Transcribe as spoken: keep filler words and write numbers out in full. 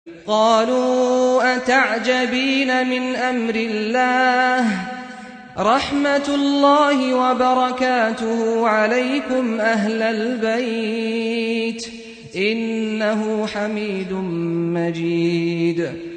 قَالُوا أَتَعْجَبِينَ مِنْ أَمْرِ اللَّهِ ۖ رَحْمَتُ اللَّهِ وَبَرَكَاتُهُ عَلَيْكُمْ أَهْلَ الْبَيْتِ ۚ إِنَّهُ حَمِيدٌ مَّجِيدٌ